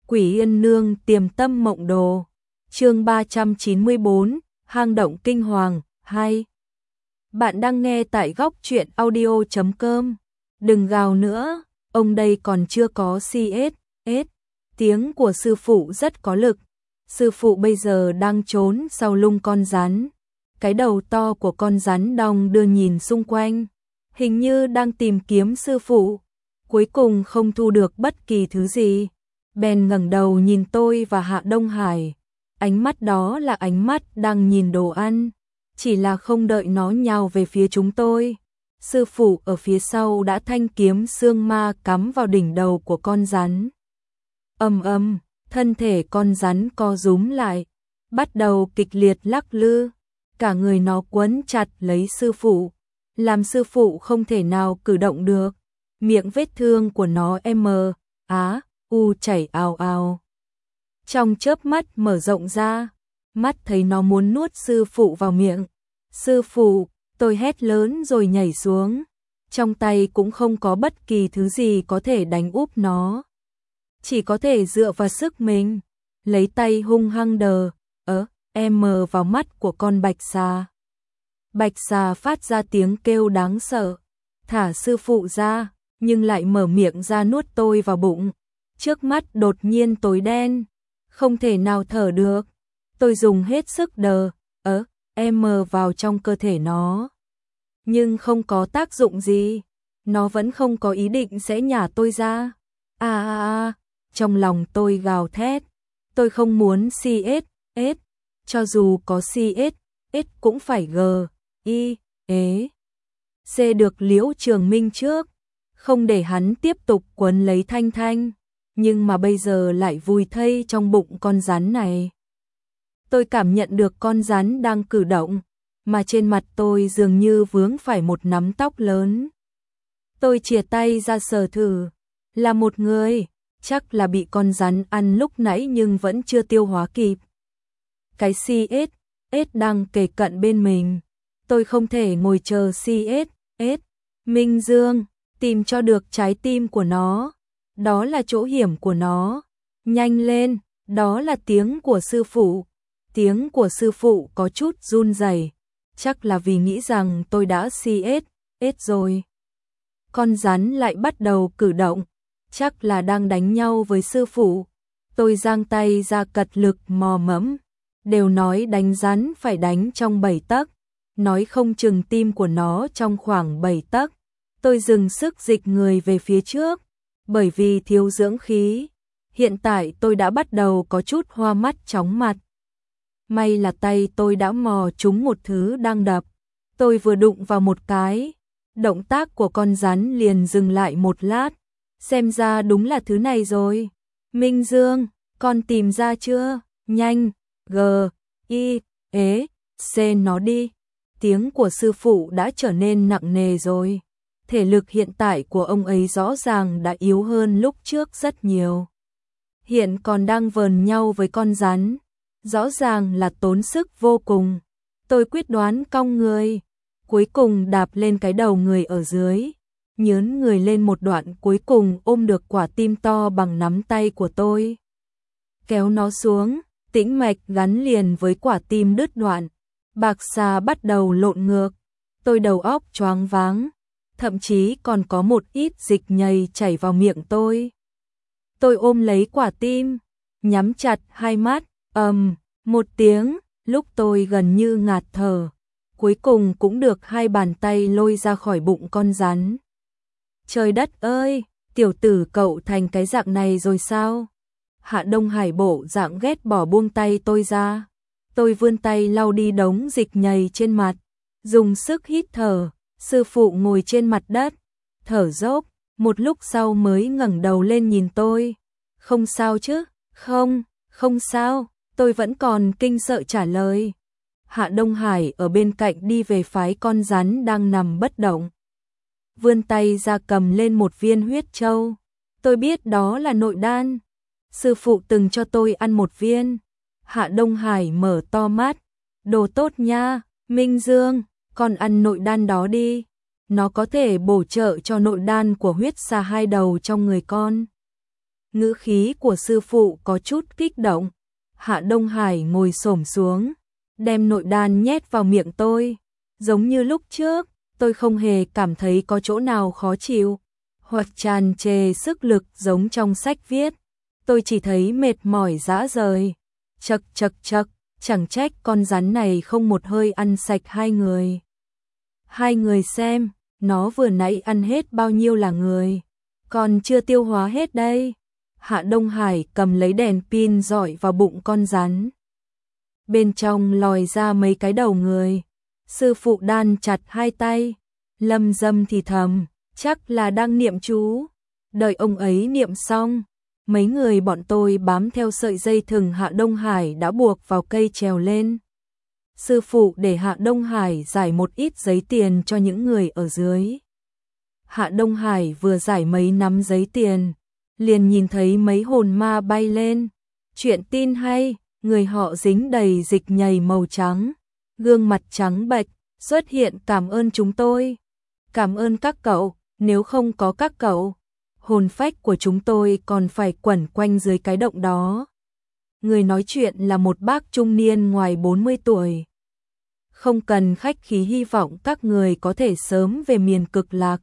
Quỷ Yên Nương Tiềm Tâm Mộng Đồ. Chương 394, Hang động kinh hoàng 2. Bạn đang nghe tại góc truyện audio.com. Đừng gào nữa, ông đây còn chưa có CS. Tiếng của sư phụ rất có lực. Sư phụ bây giờ đang trốn sau lưng con rắn. Cái đầu to của con rắn đong đưa nhìn xung quanh, hình như đang tìm kiếm sư phụ. Cuối cùng không thu được bất kỳ thứ gì. Bèn ngẩng đầu nhìn tôi và Hạ Đông Hải. Ánh mắt đó là ánh mắt đang nhìn đồ ăn. Chỉ là không đợi nó nhào về phía chúng tôi, sư phụ ở phía sau đã thanh kiếm xương ma cắm vào đỉnh đầu của con rắn. Thân thể con rắn co rúm lại, bắt đầu kịch liệt lắc lư. Cả người nó quấn chặt lấy sư phụ, làm sư phụ không thể nào cử động được. Miệng vết thương của nó chảy ào ào. Trong chớp mắt mở rộng ra, mắt thấy nó muốn nuốt sư phụ vào miệng. Sư phụ, tôi hét lớn rồi nhảy xuống. Trong tay cũng không có bất kỳ thứ gì có thể đánh úp nó. Chỉ có thể dựa vào sức mình, lấy tay hung hăng vào mắt của con bạch xà. Bạch xà phát ra tiếng kêu đáng sợ, thả sư phụ ra, nhưng lại mở miệng ra nuốt tôi vào bụng. Trước mắt đột nhiên tối đen, không thể nào thở được. Tôi dùng hết sức vào trong cơ thể nó, nhưng không có tác dụng gì. Nó vẫn không có ý định sẽ nhả tôi ra. Trong lòng tôi gào thét. Tôi không muốn CS, cho dù có CS cũng phải C được Liễu Trường Minh trước, không để hắn tiếp tục quấn lấy Thanh Thanh, nhưng mà bây giờ lại vùi thây trong bụng con rắn này. Tôi cảm nhận được con rắn đang cử động, mà trên mặt tôi dường như vướng phải một nắm tóc lớn. Tôi chìa tay ra sờ thử, là một người, chắc là bị con rắn ăn lúc nãy nhưng vẫn chưa tiêu hóa kịp. Cái CS đang kề cận bên mình, tôi không thể ngồi chờ CS. Minh Dương, tìm cho được trái tim của nó, đó là chỗ hiểm của nó. Nhanh lên, đó là tiếng của sư phụ. Tiếng của sư phụ có chút run rẩy, chắc là vì nghĩ rằng tôi đã CS rồi. Con rắn lại bắt đầu cử động, chắc là đang đánh nhau với sư phụ. Tôi giang tay ra cật lực mò mẫm, đều nói đánh rắn phải đánh trong 7 tấc, nói không chừng tim của nó trong khoảng 7 tấc. Tôi dừng sức dịch người về phía trước, bởi vì thiếu dưỡng khí. Hiện tại tôi đã bắt đầu có chút hoa mắt chóng mặt. May là tay tôi đã mò trúng một thứ đang đập. Tôi vừa đụng vào một cái, động tác của con rắn liền dừng lại một lát. Xem ra đúng là thứ này rồi. Minh Dương, con tìm ra chưa? Nhanh, C nó đi. Tiếng của sư phụ đã trở nên nặng nề rồi. Thể lực hiện tại của ông ấy rõ ràng đã yếu hơn lúc trước rất nhiều. Hiện còn đang vờn nhau với con rắn, rõ ràng là tốn sức vô cùng. Tôi quyết đoán cong người, cuối cùng đạp lên cái đầu người ở dưới, nhớn người lên một đoạn, cuối cùng ôm được quả tim to bằng nắm tay của tôi. Kéo nó xuống, tĩnh mạch gắn liền với quả tim đứt đoạn. Bạc xà bắt đầu lộn ngược, tôi đầu óc choáng váng, thậm chí còn có một ít dịch nhầy chảy vào miệng tôi. Tôi ôm lấy quả tim, nhắm chặt hai mắt, một tiếng, lúc tôi gần như ngạt thở, cuối cùng cũng được hai bàn tay lôi ra khỏi bụng con rắn. Trời đất ơi, tiểu tử cậu thành cái dạng này rồi sao? Hạ Đông Hải bộ dạng ghét bỏ buông tay tôi ra. Tôi vươn tay lau đi đống dịch nhầy trên mặt, dùng sức hít thở. Sư phụ ngồi trên mặt đất, thở dốc, một lúc sau mới ngẩng đầu lên nhìn tôi. Không sao chứ? Không sao, tôi vẫn còn kinh sợ trả lời. Hạ Đông Hải ở bên cạnh đi về phái con rắn đang nằm bất động. Vươn tay ra cầm lên một viên huyết châu. Tôi biết đó là nội đan. Sư phụ từng cho tôi ăn một viên. Hạ Đông Hải mở to mắt. Đồ tốt nha, Minh Dương, con ăn nội đan đó đi. Nó có thể bổ trợ cho nội đan của huyết xà hai đầu trong người con. Ngữ khí của sư phụ có chút kích động. Hạ Đông Hải ngồi xổm xuống, đem nội đan nhét vào miệng tôi. Giống như lúc trước, tôi không hề cảm thấy có chỗ nào khó chịu, hoặc tràn trề sức lực giống trong sách viết. Tôi chỉ thấy mệt mỏi rã rời. Chậc chậc chậc, chẳng trách con rắn này không một hơi ăn sạch hai người. Hai người xem, nó vừa nãy ăn hết bao nhiêu là người, còn chưa tiêu hóa hết đây. Hạ Đông Hải cầm lấy đèn pin dọi vào bụng con rắn. Bên trong lòi ra mấy cái đầu người. Sư phụ đan chặt hai tay, lâm dâm thì thầm, chắc là đang niệm chú. Đợi ông ấy niệm xong, mấy người bọn tôi bám theo sợi dây thừng Hạ Đông Hải đã buộc vào cây trèo lên. Sư phụ để Hạ Đông Hải giải một ít giấy tiền cho những người ở dưới. Hạ Đông Hải vừa giải mấy nắm giấy tiền, liền nhìn thấy mấy hồn ma bay lên. Chuyện tin hay, người họ dính đầy dịch nhầy màu trắng, gương mặt trắng bệch, xuất hiện cảm ơn chúng tôi. Cảm ơn các cậu, nếu không có các cậu, hồn phách của chúng tôi còn phải quẩn quanh dưới cái động đó. Người nói chuyện là một bác trung niên ngoài 40 tuổi. Không cần khách khí, hy vọng các người có thể sớm về miền Cực Lạc.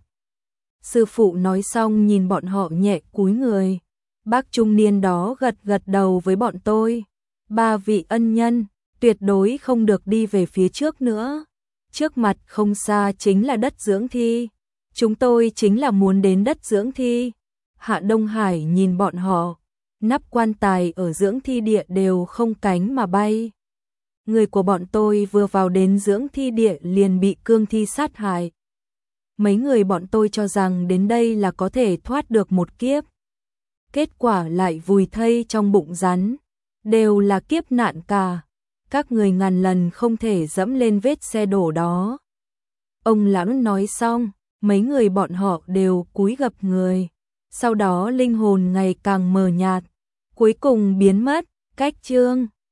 Sư phụ nói xong nhìn bọn họ nhẹ cúi người. Bác trung niên đó gật gật đầu với bọn tôi. Ba vị ân nhân, tuyệt đối không được đi về phía trước nữa. Trước mặt không xa chính là đất dưỡng thi. Chúng tôi chính là muốn đến đất dưỡng thi. Hạ Đông Hải nhìn bọn họ. Nắp quan tài ở dưỡng thi địa đều không cánh mà bay. Người của bọn tôi vừa vào đến dưỡng thi địa liền bị cương thi sát hại. Mấy người bọn tôi cho rằng đến đây là có thể thoát được một kiếp. Kết quả lại vùi thây trong bụng rắn. Đều là kiếp nạn cả. Các người ngàn lần không thể dẫm lên vết xe đổ đó. Ông lão nói xong, mấy người bọn họ đều cúi gập người. Sau đó linh hồn ngày càng mờ nhạt, cuối cùng biến mất. Cách chương